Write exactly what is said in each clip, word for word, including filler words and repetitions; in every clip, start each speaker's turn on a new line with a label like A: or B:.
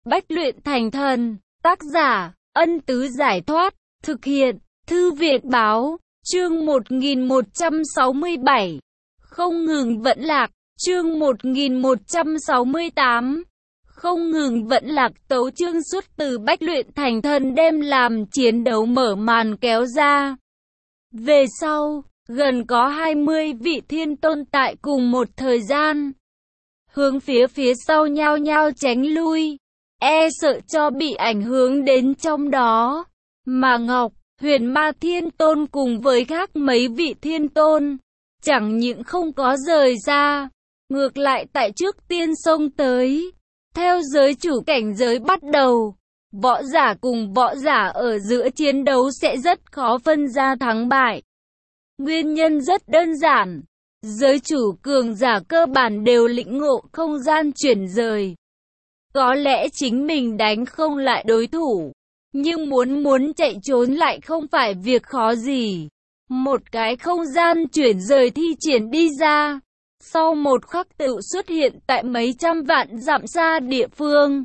A: Bách luyện thành thần, tác giả, Ân Tứ Giải Thoát, thực hiện, Thư viện Báo, chương một nghìn một trăm sáu mươi bảy, không ngừng vẫn lạc, chương một nghìn một trăm sáu mươi tám, không ngừng vẫn lạc. Tấu chương suốt từ Bách luyện thành thần đem làm chiến đấu mở màn kéo ra. Về sau, gần có hai mươi vị thiên tôn tại cùng một thời gian, hướng phía phía sau nhao nhao tránh lui, e sợ cho bị ảnh hưởng đến trong đó. Mà Ngọc, Huyền Ma Thiên Tôn cùng với khác mấy vị thiên tôn, chẳng những không có rời ra, ngược lại tại trước tiên xông tới. Theo giới chủ cảnh giới bắt đầu, võ giả cùng võ giả ở giữa chiến đấu sẽ rất khó phân ra thắng bại. Nguyên nhân rất đơn giản, giới chủ cường giả cơ bản đều lĩnh ngộ không gian chuyển rời. Có lẽ chính mình đánh không lại đối thủ, nhưng muốn muốn chạy trốn lại không phải việc khó gì. Một cái không gian chuyển rời thi triển đi ra, sau một khắc tự xuất hiện tại mấy trăm vạn dặm xa địa phương.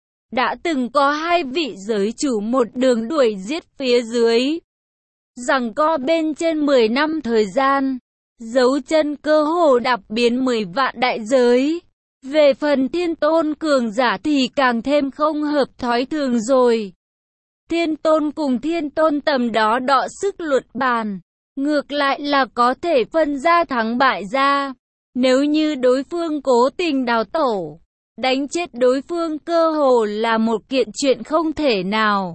A: Đã từng có hai vị giới chủ một đường đuổi giết phía dưới, giằng co bên trên mười năm thời gian, dấu chân cơ hồ đạp biến mười vạn đại giới. Về phần thiên tôn cường giả thì càng thêm không hợp thói thường rồi. Thiên tôn cùng thiên tôn tầm đó đọ sức luận bàn, ngược lại là có thể phân ra thắng bại ra. Nếu như đối phương cố tình đào tổ, đánh chết đối phương cơ hồ là một kiện chuyện không thể nào.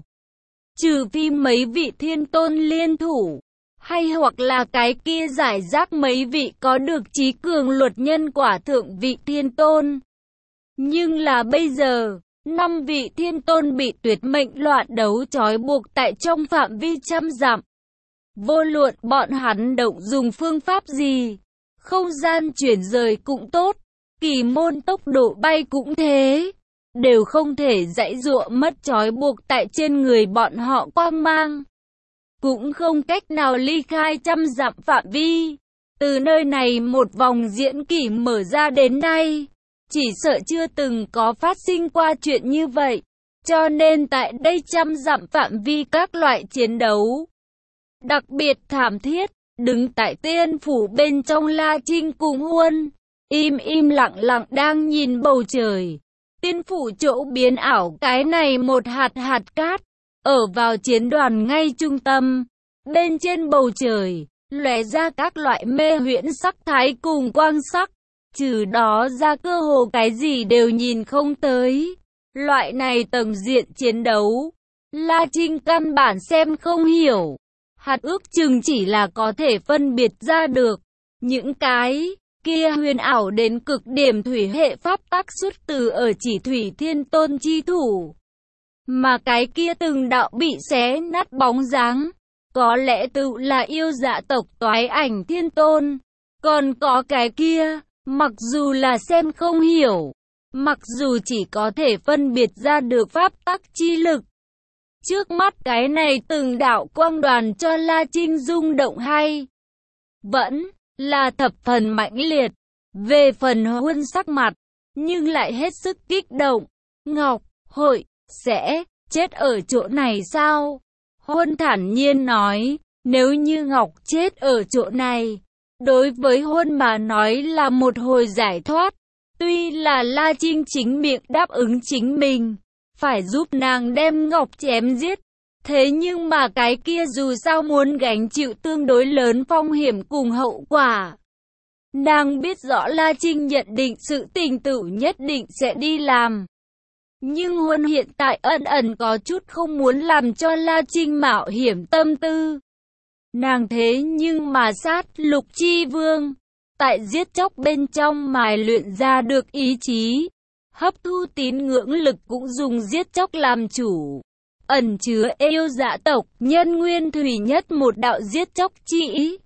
A: Trừ phi mấy vị thiên tôn liên thủ, hay hoặc là cái kia giải rác mấy vị có được trí cường luật nhân quả thượng vị thiên tôn. Nhưng là bây giờ, năm vị thiên tôn bị tuyệt mệnh loạn đấu trói buộc tại trong phạm vi trăm dặm. Vô luận bọn hắn động dùng phương pháp gì, không gian chuyển rời cũng tốt, kỳ môn tốc độ bay cũng thế, đều không thể giãy giụa mất trói buộc tại trên người bọn họ quang mang. Cũng không cách nào ly khai trăm dặm phạm vi. Từ nơi này một vòng diễn kỷ mở ra đến nay, chỉ sợ chưa từng có phát sinh qua chuyện như vậy. Cho nên tại đây trăm dặm phạm vi các loại chiến đấu đặc biệt thảm thiết. Đứng tại tiên phủ bên trong La Trinh cùng Huân, im im lặng lặng đang nhìn bầu trời. Tiên phủ chỗ biến ảo cái này một hạt hạt cát, ở vào chiến đoàn ngay trung tâm. Bên trên bầu trời, lóe ra các loại mê huyễn sắc thái cùng quang sắc. Trừ đó ra cơ hồ cái gì đều nhìn không tới. Loại này tầng diện chiến đấu, La Trinh căn bản xem không hiểu. Hạt ước chừng chỉ là có thể phân biệt ra được những cái kia huyền ảo đến cực điểm thủy hệ pháp tắc xuất từ ở chỉ thủy thiên tôn chi thủ. Mà cái kia từng đạo bị xé nát bóng dáng, có lẽ tự là yêu dạ tộc toái ảnh thiên tôn. Còn có cái kia, mặc dù là xem không hiểu, mặc dù chỉ có thể phân biệt ra được pháp tắc chi lực, trước mắt cái này từng đạo quang đoàn cho La Trinh rung động hay vẫn là thập phần mãnh liệt. Về phần Huân sắc mặt, nhưng lại hết sức kích động. Ngọc, hội, sẽ chết ở chỗ này sao? Huân thản nhiên nói, nếu như Ngọc chết ở chỗ này, đối với Huân mà nói là một hồi giải thoát. Tuy là La Trinh chính miệng đáp ứng chính mình, phải giúp nàng đem Ngọc chém giết. Thế nhưng mà cái kia dù sao muốn gánh chịu tương đối lớn phong hiểm cùng hậu quả. Nàng biết rõ La Trinh nhận định sự tình tự nhất định sẽ đi làm. Nhưng Huân hiện tại ẩn ẩn có chút không muốn làm cho La Trinh mạo hiểm tâm tư. Nàng thế nhưng mà sát Lục Chi Vương, tại giết chóc bên trong mài luyện ra được ý chí. Hấp thu tín ngưỡng lực cũng dùng giết chóc làm chủ. Ẩn chứa yêu dạ tộc nhân nguyên thủy nhất một đạo giết chóc chi ý.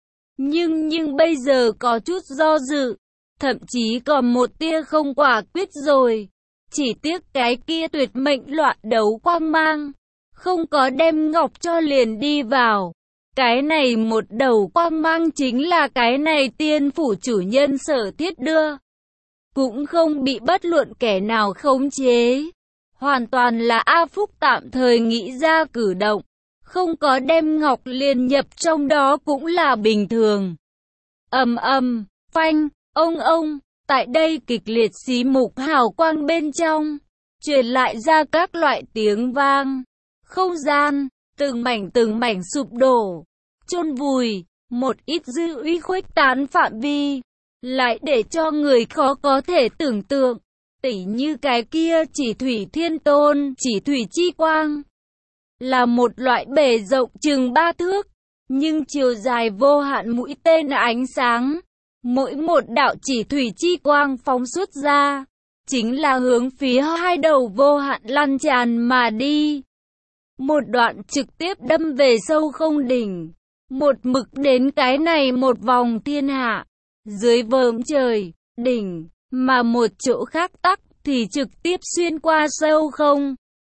A: Nhưng nhưng bây giờ có chút do dự, thậm chí còn một tia không quả quyết rồi. Chỉ tiếc cái kia tuyệt mệnh loạn đấu quang mang, không có đem Ngọc cho liền đi vào. Cái này một đầu quang mang chính là cái này tiên phủ chủ nhân Sở Thiết đưa. Cũng không bị bất luận kẻ nào khống chế. hoàn toàn là A Phúc tạm thời nghĩ ra cử động, không có đem Ngọc Liên nhập trong đó cũng là bình thường. Ầm ầm, phanh, ông ông, tại đây kịch liệt xí mục hào quang bên trong, truyền lại ra các loại tiếng vang. Không gian, từng mảnh từng mảnh sụp đổ, chôn vùi, một ít dư uy khuếch tán phạm vi, lại để cho người khó có thể tưởng tượng. Tỉ như cái kia chỉ thủy thiên tôn, chỉ thủy chi quang, là một loại bề rộng chừng ba thước, nhưng chiều dài vô hạn mũi tên ánh sáng. Mỗi một đạo chỉ thủy chi quang phóng xuất ra, chính là hướng phía hai đầu vô hạn lan tràn mà đi. Một đoạn trực tiếp đâm về sâu không đỉnh, một mực đến cái này một vòng thiên hạ, dưới vòm trời, đỉnh, mà một chỗ khác tắc thì trực tiếp xuyên qua sâu không,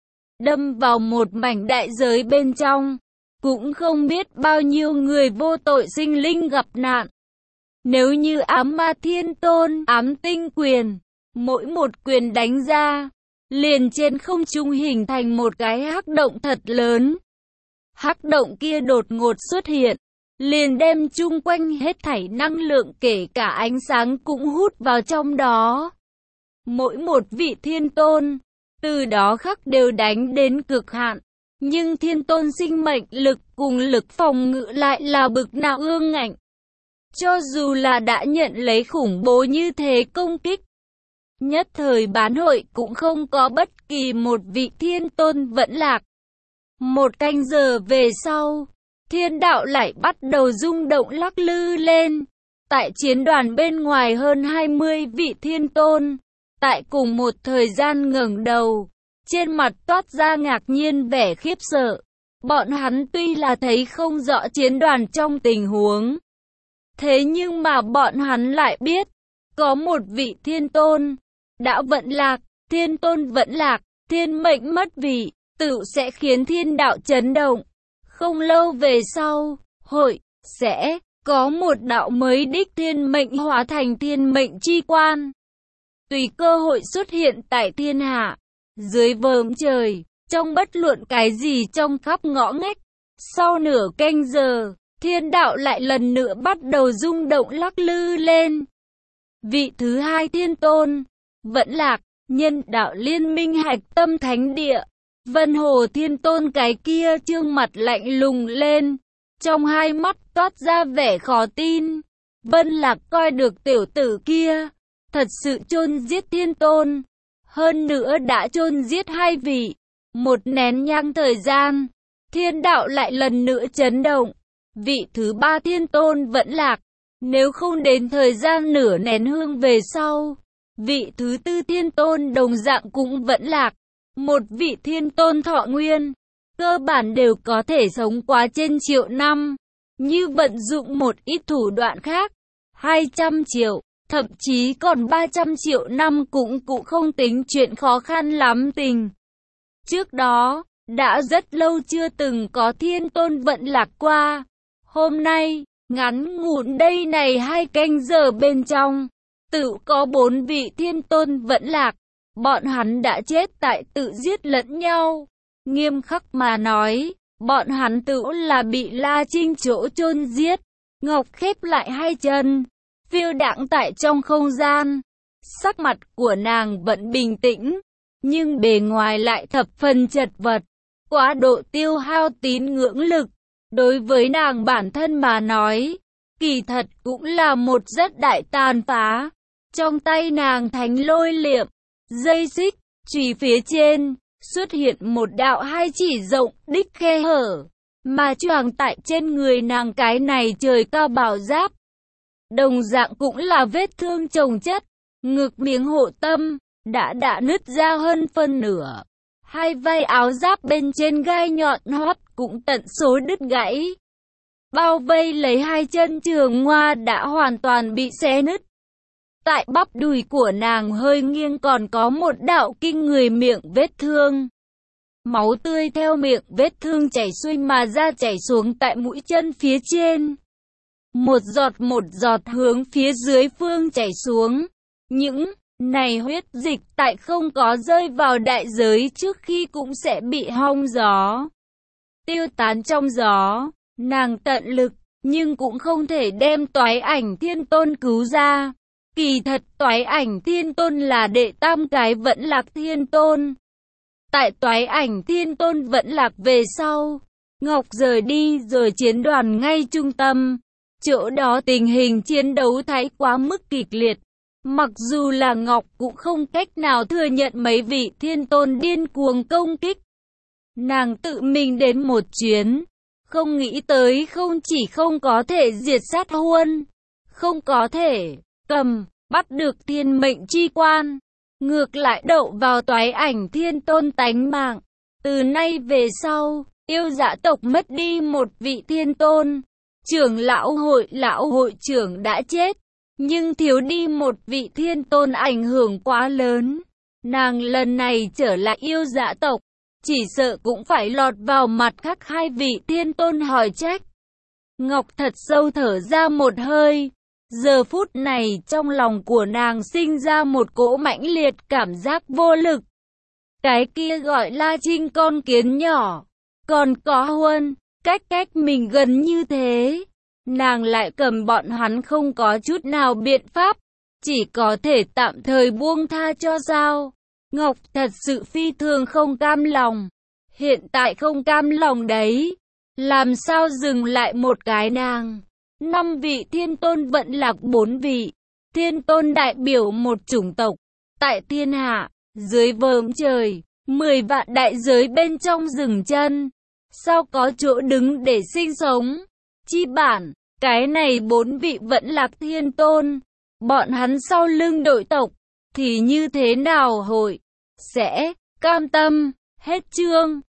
A: đâm vào một mảnh đại giới bên trong, cũng không biết bao nhiêu người vô tội sinh linh gặp nạn. Nếu như ám ma thiên tôn, ám tinh quyền, mỗi một quyền đánh ra, liền trên không trung hình thành một cái hắc động thật lớn. Hắc động kia đột ngột xuất hiện, liền đem chung quanh hết thảy năng lượng kể cả ánh sáng cũng hút vào trong đó. Mỗi một vị thiên tôn, từ đó khắc đều đánh đến cực hạn. Nhưng thiên tôn sinh mệnh lực cùng lực phòng ngự lại là bực nào ương ngạnh. Cho dù là đã nhận lấy khủng bố như thế công kích, nhất thời bán hội cũng không có bất kỳ một vị thiên tôn vẫn lạc. Một canh giờ về sau, thiên đạo lại bắt đầu rung động lắc lư lên. Tại chiến đoàn bên ngoài hơn hai mươi vị thiên tôn, tại cùng một thời gian ngẩng đầu, trên mặt toát ra ngạc nhiên vẻ khiếp sợ. Bọn hắn tuy là thấy không rõ chiến đoàn trong tình huống, thế nhưng mà bọn hắn lại biết, có một vị thiên tôn đã vận lạc, thiên tôn vận lạc, thiên mệnh mất vị, tự sẽ khiến thiên đạo chấn động. Không lâu về sau, hội sẽ có một đạo mới đích thiên mệnh hóa thành thiên mệnh chi quan. Tùy cơ hội xuất hiện tại thiên hạ, dưới vòm trời, trong bất luận cái gì trong khắp ngõ ngách. Sau nửa canh giờ, thiên đạo lại lần nữa bắt đầu rung động lắc lư lên. Vị thứ hai thiên tôn vẫn lạc, nhân đạo liên minh hạch tâm thánh địa. Vân Hồ thiên tôn cái kia trương mặt lạnh lùng lên, trong hai mắt toát ra vẻ khó tin. Vân Lạc coi được tiểu tử kia thật sự chôn giết thiên tôn, hơn nữa đã chôn giết hai vị. Một nén nhang thời gian, thiên đạo lại lần nữa chấn động. Vị thứ ba thiên tôn vẫn lạc, nếu không đến thời gian nửa nén hương về sau, vị thứ tư thiên tôn đồng dạng cũng vẫn lạc. Một vị thiên tôn thọ nguyên, cơ bản đều có thể sống quá trên triệu năm. Như vận dụng một ít thủ đoạn khác, hai trăm triệu, thậm chí còn ba trăm triệu năm cũng cũng không tính chuyện khó khăn lắm tình. Trước đó, đã rất lâu chưa từng có thiên tôn vận lạc qua. Hôm nay, ngắn ngủn đây này hai canh giờ bên trong, tự có bốn vị thiên tôn vận lạc. Bọn hắn đã chết tại tự giết lẫn nhau. Nghiêm khắc mà nói, bọn hắn tự là bị La Trinh chỗ chôn giết. Ngọc khép lại hai chân, phiêu đãng tại trong không gian. Sắc mặt của nàng vẫn bình tĩnh, nhưng bề ngoài lại thập phần chật vật. Quá độ tiêu hao tín ngưỡng lực, đối với nàng bản thân mà nói, kỳ thật cũng là một rất đại tàn phá. Trong tay nàng thánh lôi liệm, dây xích, chùy phía trên, xuất hiện một đạo hai chỉ rộng đích khe hở, mà choàng tại trên người nàng cái này trời cao bảo giáp. Đồng dạng cũng là vết thương chồng chất, ngực miếng hộ tâm, đã đã nứt ra hơn phân nửa. Hai vai áo giáp bên trên gai nhọn hoắt cũng tận số đứt gãy. Bao vây lấy hai chân trường ngoa đã hoàn toàn bị xé nứt. Tại bắp đùi của nàng hơi nghiêng còn có một đạo kinh người miệng vết thương. Máu tươi theo miệng vết thương chảy xuôi mà ra chảy xuống tại mũi chân phía trên. Một giọt một giọt hướng phía dưới phương chảy xuống. Những Này huyết dịch tại không có rơi vào đại giới trước khi cũng sẽ bị hong gió, tiêu tán trong gió. Nàng tận lực, nhưng cũng không thể đem Toái Ảnh Thiên Tôn cứu ra. Kỳ thật Toái Ảnh Thiên Tôn là đệ tam cái Vẫn Lạc Thiên Tôn. Tại Toái Ảnh Thiên Tôn Vẫn Lạc về sau, Ngọc rời đi rồi chiến đoàn ngay trung tâm. Chỗ đó tình hình chiến đấu thái quá mức kịch liệt. Mặc dù là Ngọc cũng không cách nào thừa nhận mấy vị thiên tôn điên cuồng công kích. Nàng tự mình đến một chuyến, không nghĩ tới không chỉ không có thể diệt sát Huân, không có thể cầm, bắt được thiên mệnh chi quan, ngược lại đậu vào Toái Ảnh Thiên Tôn tánh mạng. Từ nay về sau, yêu dã tộc mất đi một vị thiên tôn, trưởng lão hội lão hội trưởng đã chết, nhưng thiếu đi một vị thiên tôn ảnh hưởng quá lớn. Nàng lần này trở lại yêu dã tộc, chỉ sợ cũng phải lọt vào mặt khác hai vị thiên tôn hỏi trách. Ngọc thật sâu thở ra một hơi. Giờ phút này trong lòng của nàng sinh ra một cỗ mãnh liệt cảm giác vô lực. Cái kia gọi La Trinh con kiến nhỏ, còn có Huân, cách cách mình gần như thế. Nàng lại cầm bọn hắn không có chút nào biện pháp, chỉ có thể tạm thời buông tha cho sao. Ngọc thật sự phi thường không cam lòng. Hiện tại không cam lòng đấy, làm sao dừng lại một cái nàng. Năm vị thiên tôn Vẫn Lạc bốn vị. Thiên tôn đại biểu một chủng tộc. Tại thiên hạ, dưới vòm trời, mười vạn đại giới bên trong rừng chân. Sao có chỗ đứng để sinh sống? Chi bản, cái này bốn vị Vẫn Lạc thiên tôn. Bọn hắn sau lưng đội tộc, thì như thế nào hội sẽ cam tâm? Hết chương.